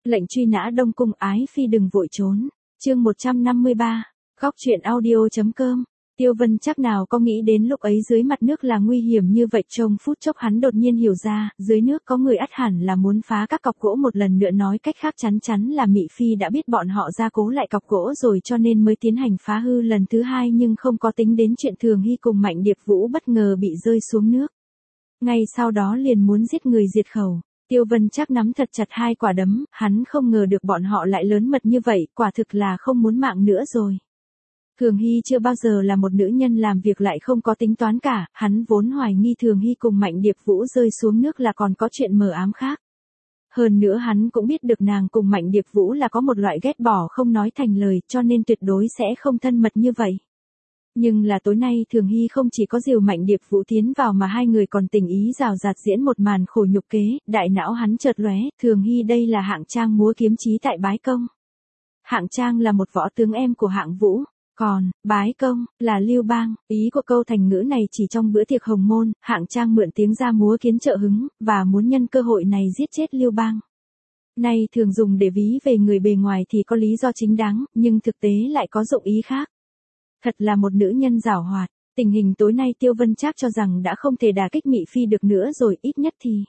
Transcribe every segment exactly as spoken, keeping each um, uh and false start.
Lệnh truy nã Đông Cung ái phi đừng vội trốn. Chương một trăm năm mươi ba. Góc truyện audio.com. Tiêu Vân chắc nào có nghĩ đến lúc ấy dưới mặt nước là nguy hiểm như vậy, trong phút chốc hắn đột nhiên hiểu ra, dưới nước có người ắt hẳn là muốn phá các cọc gỗ một lần nữa, nói cách khác chắn chắn là Mị Phi đã biết bọn họ gia cố lại cọc gỗ rồi cho nên mới tiến hành phá hư lần thứ hai, nhưng không có tính đến chuyện Thường Hy cùng Mạnh Điệp Vũ bất ngờ bị rơi xuống nước. Ngay sau đó liền muốn giết người diệt khẩu. Tiêu Vân chắc nắm thật chặt hai quả đấm, hắn không ngờ được bọn họ lại lớn mật như vậy, quả thực là không muốn mạng nữa rồi. Thường Hy chưa bao giờ là một nữ nhân làm việc lại không có tính toán cả, hắn vốn hoài nghi Thường Hy cùng Mạnh Điệp Vũ rơi xuống nước là còn có chuyện mờ ám khác. Hơn nữa hắn cũng biết được nàng cùng Mạnh Điệp Vũ là có một loại ghét bỏ không nói thành lời, cho nên tuyệt đối sẽ không thân mật như vậy. Nhưng là tối nay Thường Hy không chỉ có dìu Mạnh Điệp Vũ tiến vào mà hai người còn tình ý rào rạt diễn một màn khổ nhục kế, đại não hắn chợt lóe, Thường Hy đây là Hạng Trang múa kiếm chí tại Bái Công. Hạng Trang là một võ tướng em của Hạng Vũ, còn Bái Công là Lưu Bang, ý của câu thành ngữ này chỉ trong bữa tiệc hồng môn, Hạng Trang mượn tiếng ra múa kiến trợ hứng, và muốn nhân cơ hội này giết chết Lưu Bang. Nay thường dùng để ví về người bề ngoài thì có lý do chính đáng, nhưng thực tế lại có dụng ý khác. Thật là một nữ nhân giảo hoạt, tình hình tối nay Tiêu Vân Trác cho rằng đã không thể đả kích Mị Phi được nữa rồi, ít nhất thì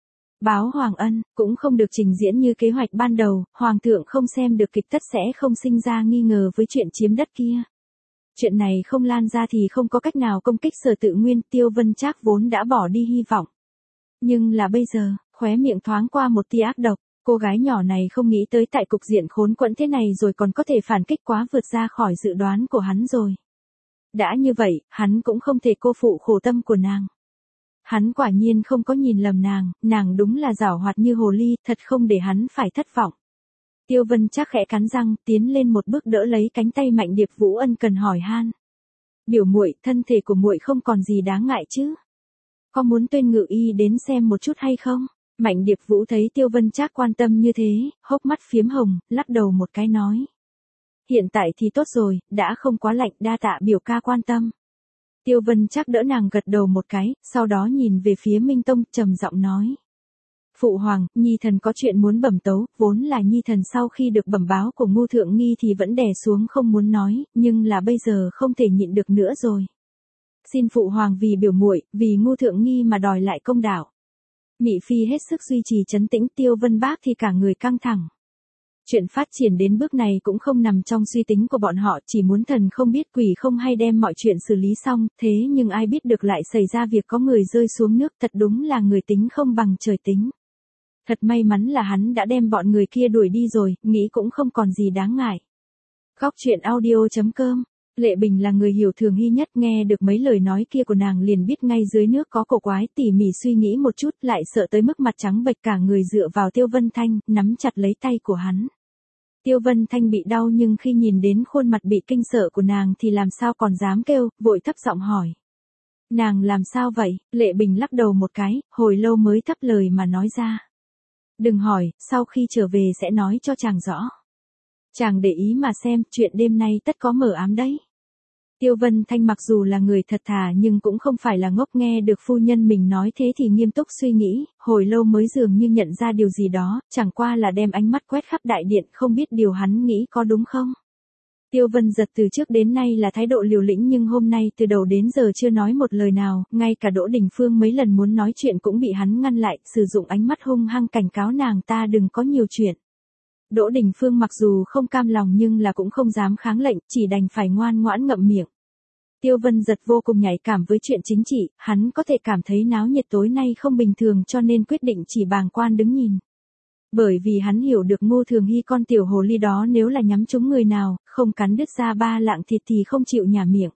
báo Hoàng Ân cũng không được trình diễn như kế hoạch ban đầu, Hoàng thượng không xem được kịch tất sẽ không sinh ra nghi ngờ với chuyện chiếm đất kia. Chuyện này không lan ra thì không có cách nào công kích Sở Tự Nguyên, Tiêu Vân Trác vốn đã bỏ đi hy vọng. Nhưng là bây giờ, khóe miệng thoáng qua một tia ác độc. Cô gái nhỏ này không nghĩ tới tại cục diện khốn quẫn thế này rồi còn có thể phản kích, quá vượt ra khỏi dự đoán của hắn rồi. Đã như vậy, hắn cũng không thể cô phụ khổ tâm của nàng. Hắn quả nhiên không có nhìn lầm nàng, nàng đúng là giảo hoạt như hồ ly, thật không để hắn phải thất vọng. Tiêu Vân chắc khẽ cắn răng, tiến lên một bước đỡ lấy cánh tay Mạnh Điệp Vũ ân cần hỏi han. Biểu muội, thân thể của muội không còn gì đáng ngại chứ? Có muốn tuyên ngự y đến xem một chút hay không? Mạnh Điệp Vũ thấy Tiêu Vân Trác quan tâm như thế, hốc mắt phiếm hồng, lắc đầu một cái nói. Hiện tại thì tốt rồi, đã không quá lạnh, đa tạ biểu ca quan tâm. Tiêu Vân Trác đỡ nàng gật đầu một cái, sau đó nhìn về phía Minh Tông, trầm giọng nói. Phụ hoàng, Nhi thần có chuyện muốn bẩm tấu, vốn là Nhi thần sau khi được bẩm báo của Ngô Thượng Nghi thì vẫn đè xuống không muốn nói, nhưng là bây giờ không thể nhịn được nữa rồi. Xin phụ hoàng vì biểu muội, vì Ngô Thượng Nghi mà đòi lại công đạo. Mị Phi hết sức duy trì trấn tĩnh, Tiêu Vân Bác thì cả người căng thẳng. Chuyện phát triển đến bước này cũng không nằm trong suy tính của bọn họ, chỉ muốn thần không biết quỷ không hay đem mọi chuyện xử lý xong, thế nhưng ai biết được lại xảy ra việc có người rơi xuống nước, thật đúng là người tính không bằng trời tính. Thật may mắn là hắn đã đem bọn người kia đuổi đi rồi, nghĩ cũng không còn gì đáng ngại. Góc truyện audio.com. Lệ Bình là người hiểu Thường Hy nhất, nghe được mấy lời nói kia của nàng liền biết ngay dưới nước có cổ quái, tỉ mỉ suy nghĩ một chút lại sợ tới mức mặt trắng bệch cả người dựa vào Tiêu Vân Thanh, nắm chặt lấy tay của hắn. Tiêu Vân Thanh bị đau nhưng khi nhìn đến khuôn mặt bị kinh sợ của nàng thì làm sao còn dám kêu, vội thấp giọng hỏi. Nàng làm sao vậy? Lệ Bình lắc đầu một cái, hồi lâu mới thấp lời mà nói ra. Đừng hỏi, sau khi trở về sẽ nói cho chàng rõ. Chàng để ý mà xem, chuyện đêm nay tất có mờ ám đấy. Tiêu Vân Thanh mặc dù là người thật thà nhưng cũng không phải là ngốc, nghe được phu nhân mình nói thế thì nghiêm túc suy nghĩ, hồi lâu mới dường như nhận ra điều gì đó, chẳng qua là đem ánh mắt quét khắp đại điện, không biết điều hắn nghĩ có đúng không. Tiêu Vân Giật từ trước đến nay là thái độ liều lĩnh nhưng hôm nay từ đầu đến giờ chưa nói một lời nào, ngay cả Đỗ Đình Phương mấy lần muốn nói chuyện cũng bị hắn ngăn lại, sử dụng ánh mắt hung hăng cảnh cáo nàng ta đừng có nhiều chuyện. Đỗ Đình Phương mặc dù không cam lòng nhưng là cũng không dám kháng lệnh, chỉ đành phải ngoan ngoãn ngậm miệng. Tiêu Vân Giật vô cùng nhạy cảm với chuyện chính trị, hắn có thể cảm thấy náo nhiệt tối nay không bình thường cho nên quyết định chỉ bàng quan đứng nhìn. Bởi vì hắn hiểu được Ngô Thường Hy con tiểu hồ ly đó nếu là nhắm trúng người nào, không cắn đứt ra ba lạng thịt thì không chịu nhả miệng.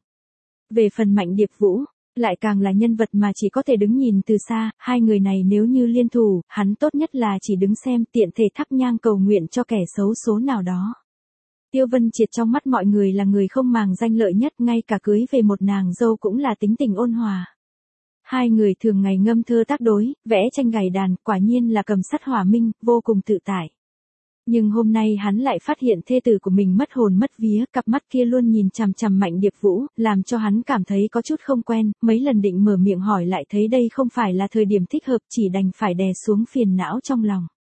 Về phần Mạnh Điệp Vũ, lại càng là nhân vật mà chỉ có thể đứng nhìn từ xa, hai người này nếu như liên thủ, hắn tốt nhất là chỉ đứng xem, tiện thể thắp nhang cầu nguyện cho kẻ xấu số nào đó. Tiêu Vân Triệt trong mắt mọi người là người không màng danh lợi nhất, ngay cả cưới về một nàng dâu cũng là tính tình ôn hòa. Hai người thường ngày ngâm thơ tác đối, vẽ tranh gảy đàn, quả nhiên là cầm sắt hỏa minh, vô cùng tự tại. Nhưng hôm nay hắn lại phát hiện thê tử của mình mất hồn mất vía, cặp mắt kia luôn nhìn chằm chằm Mạnh Điệp Vũ, làm cho hắn cảm thấy có chút không quen, mấy lần định mở miệng hỏi lại thấy đây không phải là thời điểm thích hợp, chỉ đành phải đè xuống phiền não trong lòng.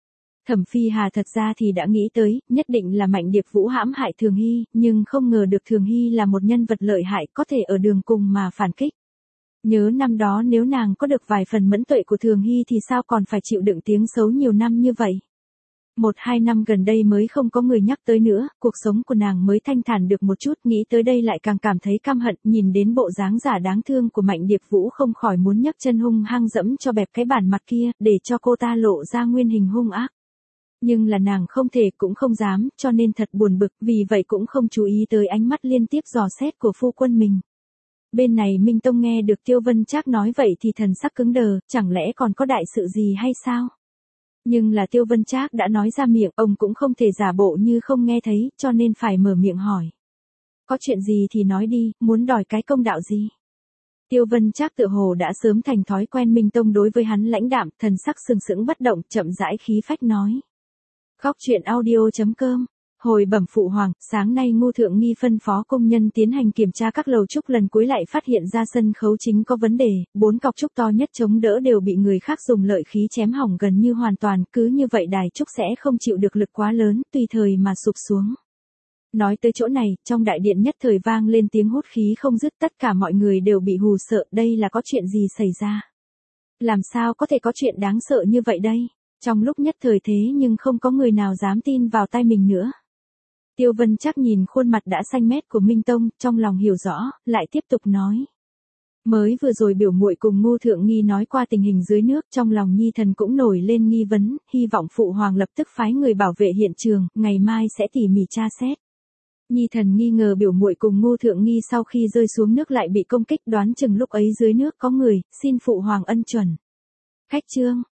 Thẩm Phi Hà thật ra thì đã nghĩ tới, nhất định là Mạnh Điệp Vũ hãm hại Thường Hy, nhưng không ngờ được Thường Hy là một nhân vật lợi hại có thể ở đường cùng mà phản kích. Nhớ năm đó nếu nàng có được vài phần mẫn tuệ của Thường Hy thì sao còn phải chịu đựng tiếng xấu nhiều năm như vậy. Một hai năm gần đây mới không có người nhắc tới nữa, cuộc sống của nàng mới thanh thản được một chút, nghĩ tới đây lại càng cảm thấy căm hận, nhìn đến bộ dáng giả đáng thương của Mạnh Điệp Vũ không khỏi muốn nhấc chân hung hăng dẫm cho bẹp cái bản mặt kia, để cho cô ta lộ ra nguyên hình hung ác. Nhưng là nàng không thể cũng không dám, cho nên thật buồn bực, vì vậy cũng không chú ý tới ánh mắt liên tiếp dò xét của phu quân mình. Bên này Minh Tông nghe được Tiêu Vân Trác nói vậy thì thần sắc cứng đờ, chẳng lẽ còn có đại sự gì hay sao? Nhưng là Tiêu Vân Trác đã nói ra miệng, ông cũng không thể giả bộ như không nghe thấy, cho nên phải mở miệng hỏi. Có chuyện gì thì nói đi, muốn đòi cái công đạo gì? Tiêu Vân Trác tự hồ đã sớm thành thói quen Minh Tông đối với hắn lãnh đạm, thần sắc sừng sững bất động, chậm rãi khí phách nói. Khóc chuyện audio chấm com. Hồi bẩm phụ hoàng, sáng nay Ngô Thượng Nghi phân phó công nhân tiến hành kiểm tra các lầu trúc, lần cuối lại phát hiện ra sân khấu chính có vấn đề, bốn cọc trúc to nhất chống đỡ đều bị người khác dùng lợi khí chém hỏng gần như hoàn toàn, cứ như vậy đài trúc sẽ không chịu được lực quá lớn, tùy thời mà sụp xuống. Nói tới chỗ này, trong đại điện nhất thời vang lên tiếng hút khí không dứt, tất cả mọi người đều bị hù sợ, đây là có chuyện gì xảy ra? Làm sao có thể có chuyện đáng sợ như vậy đây? Trong lúc nhất thời thế nhưng không có người nào dám tin vào tai mình nữa. Tiêu Vân Trác nhìn khuôn mặt đã xanh mét của Minh Tông, trong lòng hiểu rõ, lại tiếp tục nói. Mới vừa rồi biểu muội cùng Ngô Thượng Nghi nói qua tình hình dưới nước, trong lòng Nhi thần cũng nổi lên nghi vấn, hy vọng phụ hoàng lập tức phái người bảo vệ hiện trường, ngày mai sẽ tỉ mỉ tra xét. Nhi thần nghi ngờ biểu muội cùng Ngô Thượng Nghi sau khi rơi xuống nước lại bị công kích, đoán chừng lúc ấy dưới nước có người, xin phụ hoàng ân chuẩn. Khách trương,